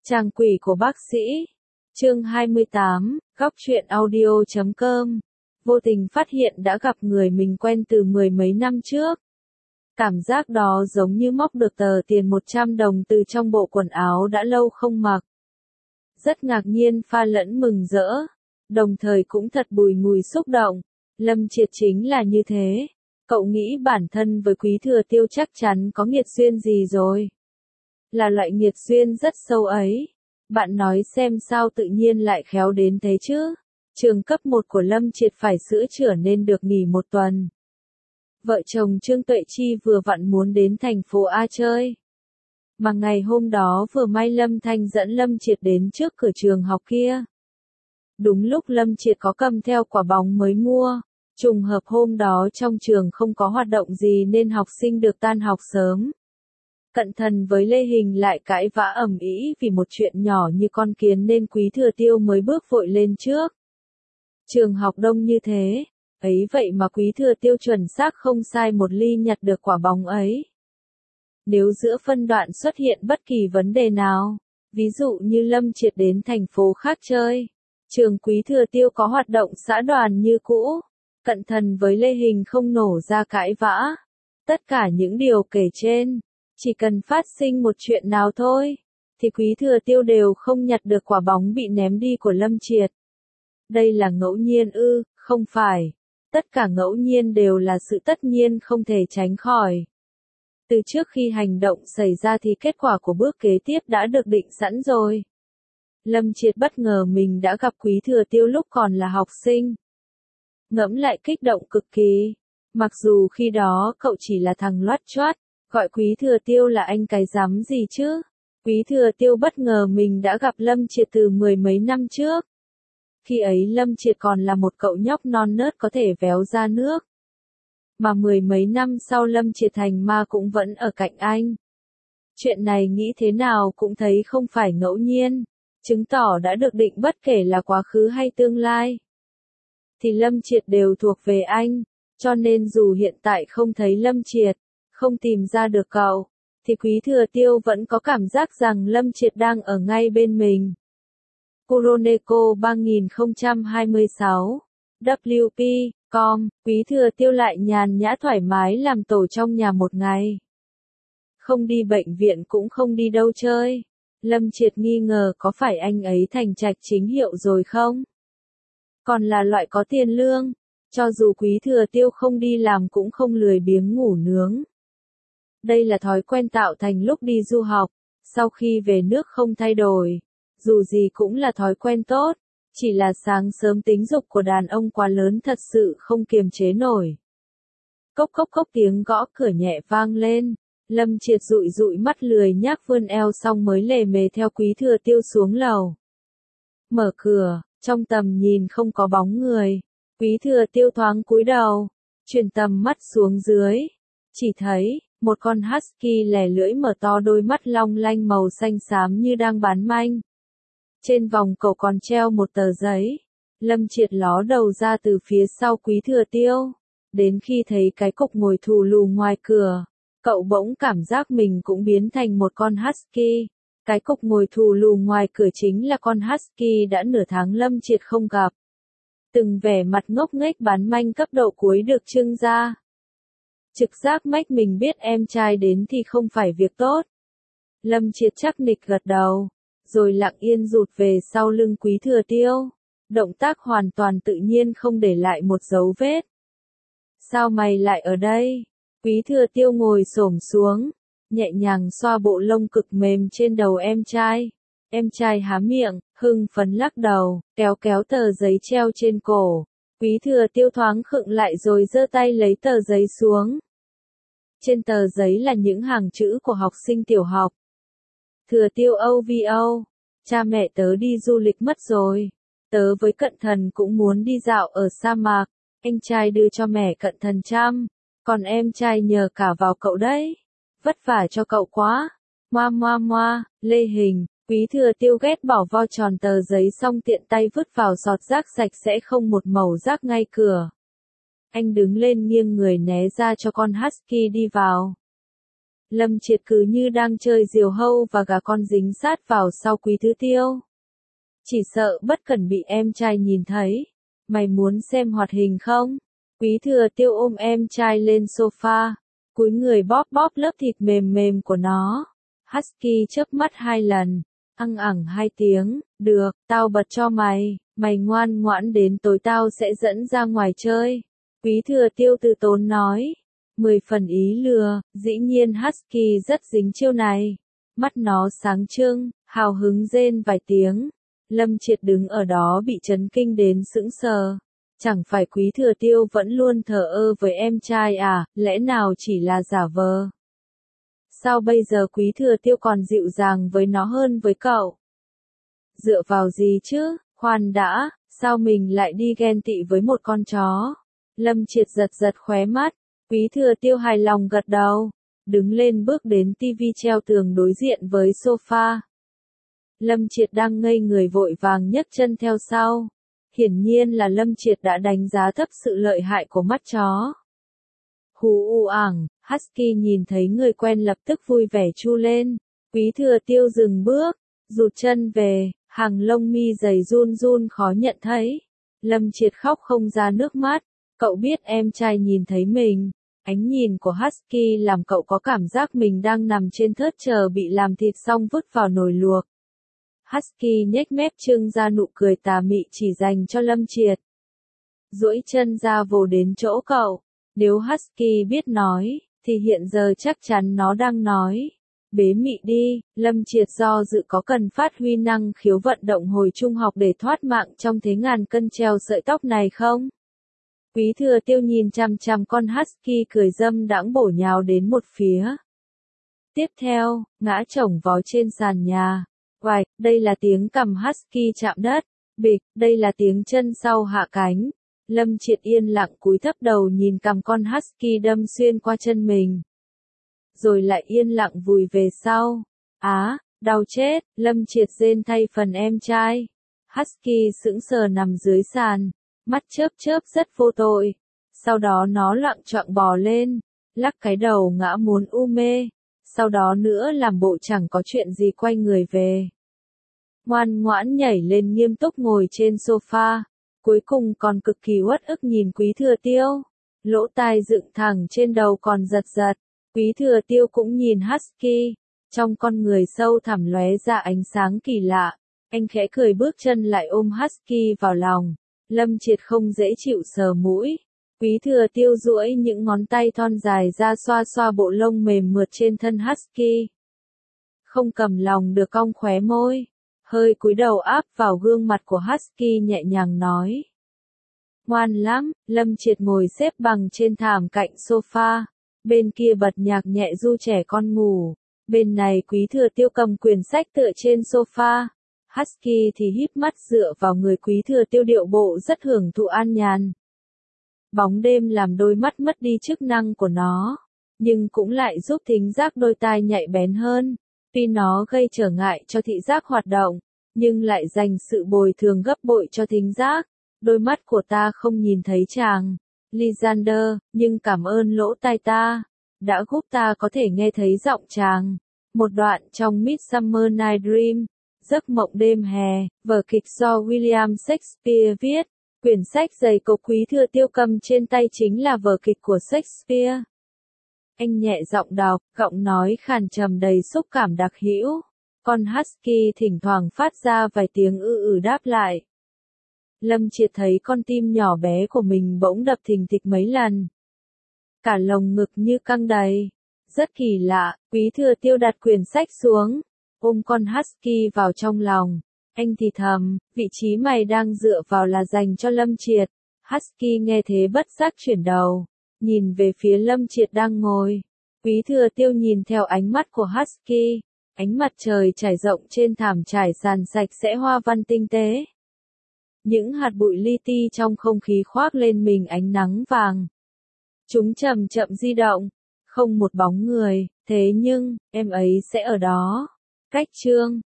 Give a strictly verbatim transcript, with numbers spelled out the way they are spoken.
Chàng quỷ của bác sĩ. Chương hai mươi tám, góc truyện audio chấm com. Vô tình phát hiện đã gặp người mình quen từ mười mấy năm trước. Cảm giác đó giống như móc được tờ tiền một trăm đồng từ trong bộ quần áo đã lâu không mặc. Rất ngạc nhiên pha lẫn mừng rỡ, đồng thời cũng thật bùi ngùi xúc động. Lâm Triệt chính là như thế. Cậu nghĩ bản thân với Quý Thừa Tiêu chắc chắn có nghiệt duyên gì rồi. Là loại nghiệt duyên rất sâu ấy. Bạn nói xem sao tự nhiên lại khéo đến thế chứ. Trường cấp một của Lâm Triệt phải sữa chữa nên được nghỉ một tuần. Vợ chồng Trương Tuệ Chi vừa vặn muốn đến thành phố A chơi. Mà ngày hôm đó vừa may Lâm Thanh dẫn Lâm Triệt đến trước cửa trường học kia. Đúng lúc Lâm Triệt có cầm theo quả bóng mới mua. Trùng hợp hôm đó trong trường không có hoạt động gì nên học sinh được tan học sớm. Cận Thần với Lê Hình lại cãi vã ầm ĩ vì một chuyện nhỏ như con kiến nên Quý Thừa Tiêu mới bước vội lên trước. Trường học đông như thế, ấy vậy mà Quý Thừa Tiêu chuẩn xác không sai một ly nhặt được quả bóng ấy. Nếu giữa phân đoạn xuất hiện bất kỳ vấn đề nào, ví dụ như Lâm Triệt đến thành phố khác chơi, trường Quý Thừa Tiêu có hoạt động xã đoàn như cũ, Cận Thần với Lê Hình không nổ ra cãi vã. Tất cả những điều kể trên, chỉ cần phát sinh một chuyện nào thôi, thì Quý Thừa Tiêu đều không nhặt được quả bóng bị ném đi của Lâm Triệt. Đây là ngẫu nhiên ư? Không phải. Tất cả ngẫu nhiên đều là sự tất nhiên không thể tránh khỏi. Từ trước khi hành động xảy ra thì kết quả của bước kế tiếp đã được định sẵn rồi. Lâm Triệt bất ngờ mình đã gặp Quý Thừa Tiêu lúc còn là học sinh. Ngẫm lại kích động cực kỳ. Mặc dù khi đó cậu chỉ là thằng loắt choát, gọi Quý Thừa Tiêu là anh cái dám gì chứ. Quý Thừa Tiêu bất ngờ mình đã gặp Lâm Triệt từ mười mấy năm trước. Khi ấy Lâm Triệt còn là một cậu nhóc non nớt có thể véo ra nước. Mà mười mấy năm sau Lâm Triệt thành ma cũng vẫn ở cạnh anh. Chuyện này nghĩ thế nào cũng thấy không phải ngẫu nhiên, chứng tỏ đã được định bất kể là quá khứ hay tương lai. Thì Lâm Triệt đều thuộc về anh, cho nên dù hiện tại không thấy Lâm Triệt, không tìm ra được cậu, thì Quý Thừa Tiêu vẫn có cảm giác rằng Lâm Triệt đang ở ngay bên mình. Kuroneko ba không hai sáu, W P, com, Quý Thừa Tiêu lại nhàn nhã thoải mái làm tổ trong nhà một ngày. Không đi bệnh viện cũng không đi đâu chơi. Lâm Triệt nghi ngờ có phải anh ấy thành trạch chính hiệu rồi không? Còn là loại có tiền lương, cho dù Quý Thừa Tiêu không đi làm cũng không lười biếng ngủ nướng. Đây là thói quen tạo thành lúc đi du học, sau khi về nước không thay đổi. Dù gì cũng là thói quen tốt, chỉ là sáng sớm tính dục của đàn ông quá lớn thật sự không kiềm chế nổi. Cốc cốc cốc tiếng gõ cửa nhẹ vang lên, Lâm Triệt dụi dụi mắt lười nhác vươn eo xong mới lề mề theo Quý Thừa Tiêu xuống lầu. Mở cửa, trong tầm nhìn không có bóng người, Quý Thừa Tiêu thoáng cúi đầu, chuyển tầm mắt xuống dưới, chỉ thấy một con husky lè lưỡi mở to đôi mắt long lanh màu xanh xám như đang bán manh. Trên vòng cổ còn treo một tờ giấy. Lâm Triệt ló đầu ra từ phía sau Quý Thừa Tiêu. Đến khi thấy cái cục ngồi thù lù ngoài cửa, cậu bỗng cảm giác mình cũng biến thành một con husky. Cái cục ngồi thù lù ngoài cửa chính là con husky đã nửa tháng Lâm Triệt không gặp. Từng vẻ mặt ngốc nghếch bán manh cấp độ cuối được trưng ra. Trực giác mách mình biết em trai đến thì không phải việc tốt. Lâm Triệt chắc nịch gật đầu, rồi lặng yên rụt về sau lưng Quý Thừa Tiêu. Động tác hoàn toàn tự nhiên không để lại một dấu vết. Sao mày lại ở đây? Quý Thừa Tiêu ngồi xổm xuống, nhẹ nhàng xoa bộ lông cực mềm trên đầu em trai. Em trai há miệng, hưng phấn lắc đầu, kéo kéo tờ giấy treo trên cổ. Quý Thừa Tiêu thoáng khựng lại rồi giơ tay lấy tờ giấy xuống. Trên tờ giấy là những hàng chữ của học sinh tiểu học. Thừa Tiêu ô vê ô, cha mẹ tớ đi du lịch mất rồi. Tớ với Cận Thần cũng muốn đi dạo ở sa mạc. Anh trai đưa cho mẹ Cận Thần chăm, còn em trai nhờ cả vào cậu đấy. Vất vả cho cậu quá. Moa moa moa, Lê Hình. Quý Thừa Tiêu ghét bỏ vo tròn tờ giấy xong tiện tay vứt vào giọt rác sạch sẽ không một màu rác ngay cửa. Anh đứng lên nghiêng người né ra cho con husky đi vào. Lâm Triệt cứ như đang chơi diều hâu và gà con dính sát vào sau Quý Thư Tiêu. Chỉ sợ bất cẩn bị em trai nhìn thấy. Mày muốn xem hoạt hình không? Quý Thừa Tiêu ôm em trai lên sofa, cúi người bóp bóp lớp thịt mềm mềm của nó. Husky chớp mắt hai lần, ăng ẳng hai tiếng, được, tao bật cho mày, mày ngoan ngoãn đến tối tao sẽ dẫn ra ngoài chơi. Quý Thừa Tiêu từ tốn nói, mười phần ý lừa, dĩ nhiên Husky rất dính chiêu này. Mắt nó sáng trưng, hào hứng rên vài tiếng. Lâm Triệt đứng ở đó bị chấn kinh đến sững sờ. Chẳng phải Quý Thừa Tiêu vẫn luôn thờ ơ với em trai à, lẽ nào chỉ là giả vờ? Sao bây giờ Quý Thừa Tiêu còn dịu dàng với nó hơn với cậu? Dựa vào gì chứ, khoan đã, sao mình lại đi ghen tị với một con chó? Lâm Triệt giật giật khóe mắt, Quý Thừa Tiêu hài lòng gật đầu, đứng lên bước đến tivi treo tường đối diện với sofa. Lâm Triệt đang ngây người vội vàng nhấc chân theo sau. Hiển nhiên là Lâm Triệt đã đánh giá thấp sự lợi hại của mắt chó. Hú u ảng, Husky nhìn thấy người quen lập tức vui vẻ chu lên. Quý Thừa Tiêu dừng bước, rụt chân về, hàng lông mi dày run run khó nhận thấy. Lâm Triệt khóc không ra nước mắt, cậu biết em trai nhìn thấy mình. Ánh nhìn của Husky làm cậu có cảm giác mình đang nằm trên thớt chờ bị làm thịt xong vứt vào nồi luộc. Husky nhếch mép trưng ra nụ cười tà mị chỉ dành cho Lâm Triệt. Duỗi chân ra vồ đến chỗ cậu. Nếu Husky biết nói, thì hiện giờ chắc chắn nó đang nói. Bế mị đi, Lâm Triệt do dự có cần phát huy năng khiếu vận động hồi trung học để thoát mạng trong thế ngàn cân treo sợi tóc này không? Quý Thừa Tiêu nhìn chằm chằm con Husky cười dâm đãng bổ nhào đến một phía. Tiếp theo, ngã chồng vó trên sàn nhà. Oài, đây là tiếng cằm Husky chạm đất. Bịch, đây là tiếng chân sau hạ cánh. Lâm Triệt yên lặng cúi thấp đầu nhìn cằm con Husky đâm xuyên qua chân mình. Rồi lại yên lặng vùi về sau. Á, đau chết, Lâm Triệt rên thay phần em trai. Husky sững sờ nằm dưới sàn, mắt chớp chớp rất vô tội. Sau đó nó loạng choạng bò lên, lắc cái đầu ngã muốn u mê. Sau đó nữa làm bộ chẳng có chuyện gì quay người về. Ngoan ngoãn nhảy lên nghiêm túc ngồi trên sofa. Cuối cùng còn cực kỳ uất ức nhìn Quý Thừa Tiêu. Lỗ tai dựng thẳng trên đầu còn giật giật. Quý Thừa Tiêu cũng nhìn Husky. Trong con người sâu thẳm lóe ra ánh sáng kỳ lạ. Anh khẽ cười bước chân lại ôm Husky vào lòng. Lâm Triệt không dễ chịu sờ mũi. Quý Thừa Tiêu duỗi những ngón tay thon dài ra xoa xoa bộ lông mềm mượt trên thân Husky. Không cầm lòng được cong khóe môi. Hơi cúi đầu áp vào gương mặt của Husky nhẹ nhàng nói. Ngoan lắm, Lâm Triệt ngồi xếp bằng trên thảm cạnh sofa. Bên kia bật nhạc nhẹ du trẻ con ngủ. Bên này Quý Thừa Tiêu cầm quyển sách tựa trên sofa. Husky thì híp mắt dựa vào người Quý Thừa Tiêu điệu bộ rất hưởng thụ an nhàn. Bóng đêm làm đôi mắt mất đi chức năng của nó, nhưng cũng lại giúp thính giác đôi tai nhạy bén hơn. Tuy nó gây trở ngại cho thị giác hoạt động, nhưng lại dành sự bồi thường gấp bội cho thính giác. Đôi mắt của ta không nhìn thấy chàng, Lysander, nhưng cảm ơn lỗ tai ta, đã giúp ta có thể nghe thấy giọng chàng. Một đoạn trong Midsummer Night Dream, Giấc mộng đêm hè, vở kịch do William Shakespeare viết. Quyển sách dày cộc Quý Thừa Tiêu cầm trên tay chính là vở kịch của Shakespeare. Anh nhẹ giọng đọc, giọng nói khàn trầm đầy xúc cảm đặc hữu. Con Husky thỉnh thoảng phát ra vài tiếng ư ử đáp lại. Lâm Triệt thấy con tim nhỏ bé của mình bỗng đập thình thịch mấy lần. Cả lồng ngực như căng đầy. Rất kỳ lạ, Quý Thừa Tiêu đặt quyển sách xuống, ôm con Husky vào trong lòng. Anh thì thầm, vị trí mày đang dựa vào là dành cho Lâm Triệt. Husky nghe thế bất giác chuyển đầu, nhìn về phía Lâm Triệt đang ngồi. Quý Thừa Tiêu nhìn theo ánh mắt của Husky. Ánh mặt trời trải rộng trên thảm trải sàn sạch sẽ hoa văn tinh tế. Những hạt bụi li ti trong không khí khoác lên mình ánh nắng vàng. Chúng chậm chậm di động, không một bóng người, thế nhưng, em ấy sẽ ở đó. Cách chương